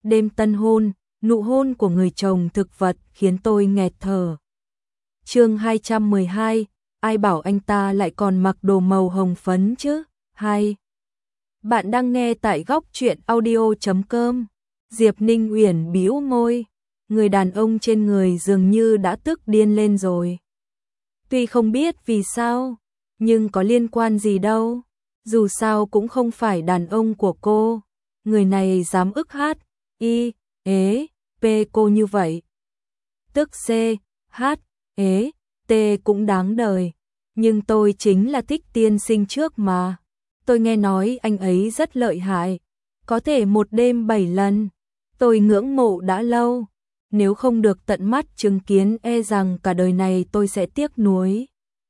đêm tân hôn, nụ hôn của người chồng thực vật khiến tôi nghẹt thở. Chương 212, ai bảo anh ta lại còn mặc đồ màu hồng phấn chứ? 2. Bạn đang nghe tại góc truyện audio.com. Diệp Ninh Uyển bĩu môi, người đàn ông trên người dường như đã tức điên lên rồi. Tuy không biết vì sao, nhưng có liên quan gì đâu, dù sao cũng không phải đàn ông của cô. Người này dám ức hát, y, ế, p cô như vậy. Tức c, h, ế, t cũng đáng đời. Nhưng tôi chính là thích tiên sinh trước mà. Tôi nghe nói anh ấy rất lợi hại, có thể một đêm 7 lần. Tôi ngưỡng mộ đã lâu, nếu không được tận mắt chứng kiến e rằng cả đời này tôi sẽ tiếc nuối.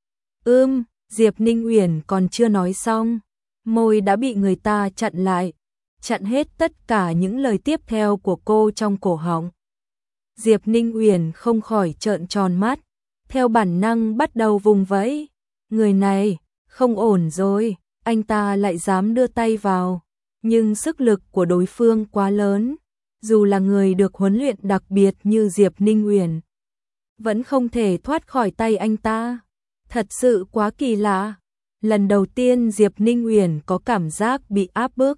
Diệp Ninh Uyển còn chưa nói xong, môi đã bị người ta chặn lại, chặn hết tất cả những lời tiếp theo của cô trong cổ họng. Diệp Ninh Uyển không khỏi trợn tròn mắt, theo bản năng bắt đầu vùng vẫy. Người này, không ổn rồi, anh ta lại dám đưa tay vào, nhưng sức lực của đối phương quá lớn, dù là người được huấn luyện đặc biệt như Diệp Ninh Uyển, vẫn không thể thoát khỏi tay anh ta. Thật sự quá kỳ lạ. Lần đầu tiên Diệp Ninh Uyển có cảm giác bị áp bức.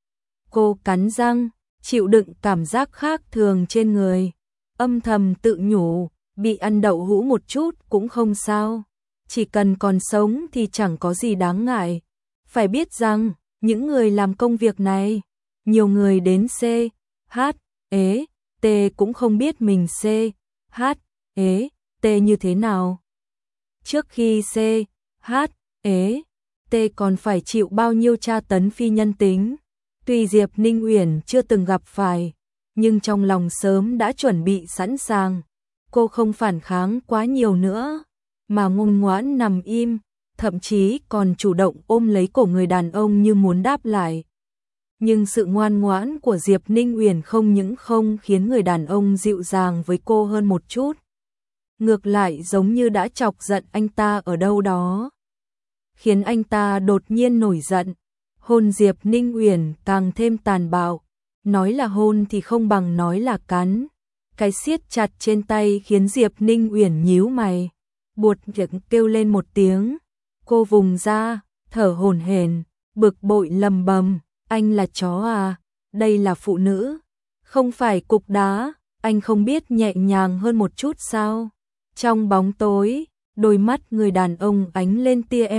Cô cắn răng, chịu đựng cảm giác khác thường trên người, âm thầm tự nhủ, bị ăn đậu hũ một chút cũng không sao, chỉ cần còn sống thì chẳng có gì đáng ngại. Phải biết rằng, những người làm công việc này, nhiều người đến C, H, ế, T cũng không biết mình C, H, ế, T như thế nào. Trước khi C, H, ế, T còn phải chịu bao nhiêu tra tấn phi nhân tính. Tuy Diệp Ninh Uyển chưa từng gặp phải, nhưng trong lòng sớm đã chuẩn bị sẵn sàng. Cô không phản kháng quá nhiều nữa, mà ngoan ngoãn nằm im, thậm chí còn chủ động ôm lấy cổ người đàn ông như muốn đáp lại. Nhưng sự ngoan ngoãn của Diệp Ninh Uyển không những không khiến người đàn ông dịu dàng với cô hơn một chút, ngược lại giống như đã chọc giận anh ta ở đâu đó, khiến anh ta đột nhiên nổi giận. Hôn Diệp Ninh Uyển càng thêm tàn bạo, nói là hôn thì không bằng nói là cắn. Cái siết chặt trên tay khiến Diệp Ninh Uyển nhíu mày, buột miệng kêu lên một tiếng. Cô vùng ra, thở hổn hển, bực bội lầm bầm, anh là chó à, đây là phụ nữ, không phải cục đá, anh không biết nhẹ nhàng hơn một chút sao? Trong bóng tối, đôi mắt người đàn ông ánh lên tia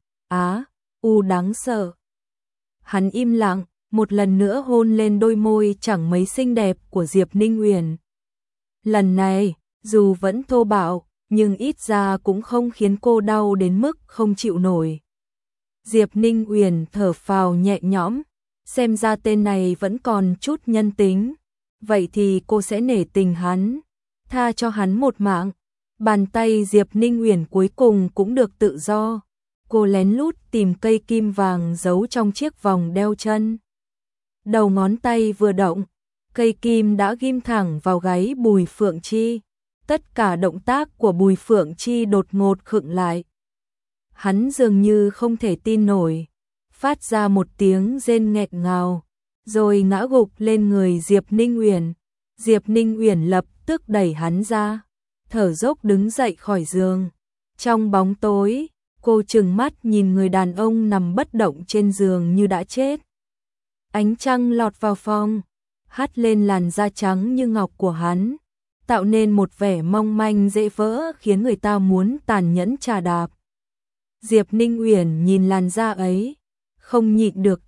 u đáng sợ. Hắn im lặng, một lần nữa hôn lên đôi môi chẳng mấy xinh đẹp của Diệp Ninh Uyển. Lần này, dù vẫn thô bạo, nhưng ít ra cũng không khiến cô đau đến mức không chịu nổi. Diệp Ninh Uyển thở phào nhẹ nhõm, xem ra tên này vẫn còn chút nhân tính. Vậy thì cô sẽ nể tình hắn, tha cho hắn một mạng. Bàn tay Diệp Ninh Uyển cuối cùng cũng được tự do. Cô lén lút tìm cây kim vàng giấu trong chiếc vòng đeo chân. Đầu ngón tay vừa động, cây kim đã ghim thẳng vào gáy Bùi Phượng Chi. Tất cả động tác của Bùi Phượng Chi đột ngột khựng lại. Hắn dường như không thể tin nổi, phát ra một tiếng rên nghẹt ngào, rồi ngã gục lên người Diệp Ninh Uyển. Diệp Ninh Uyển lập tức đẩy hắn ra, thở dốc đứng dậy khỏi giường. Trong bóng tối, cô trừng mắt nhìn người đàn ông nằm bất động trên giường như đã chết. Ánh trăng lọt vào phòng, hắt lên làn da trắng như ngọc của hắn, tạo nên một vẻ mong manh dễ vỡ khiến người ta muốn tàn nhẫn chà đạp. Diệp Ninh Uyển nhìn làn da ấy, không nhịn được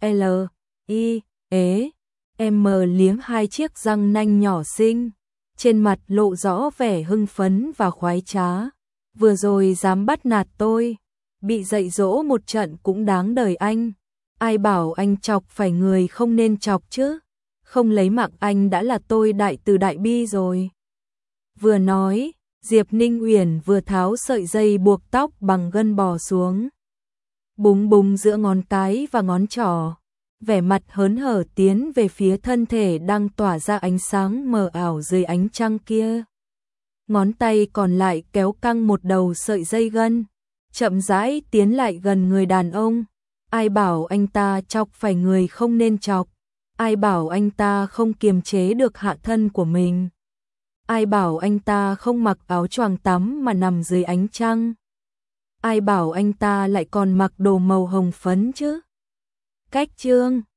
liếm hai chiếc răng nanh nhỏ xinh, trên mặt lộ rõ vẻ hưng phấn và khoái trá. Vừa rồi dám bắt nạt tôi, bị dạy dỗ một trận cũng đáng đời anh. Ai bảo anh chọc phải người không nên chọc chứ, không lấy mạng anh đã là tôi đại từ đại bi rồi. Vừa nói, Diệp Ninh Uyển vừa tháo sợi dây buộc tóc bằng gân bò xuống, búng búng giữa ngón cái và ngón trỏ, vẻ mặt hớn hở tiến về phía thân thể đang tỏa ra ánh sáng mờ ảo dưới ánh trăng kia. Ngón tay còn lại kéo căng một đầu sợi dây gân, chậm rãi tiến lại gần người đàn ông. Ai bảo anh ta chọc phải người không nên chọc, Ai bảo anh ta không kiềm chế được hạ thân của mình? Ai bảo anh ta không mặc áo choàng tắm mà nằm dưới ánh trăng? Ai bảo anh ta lại còn mặc đồ màu hồng phấn chứ? Cách chương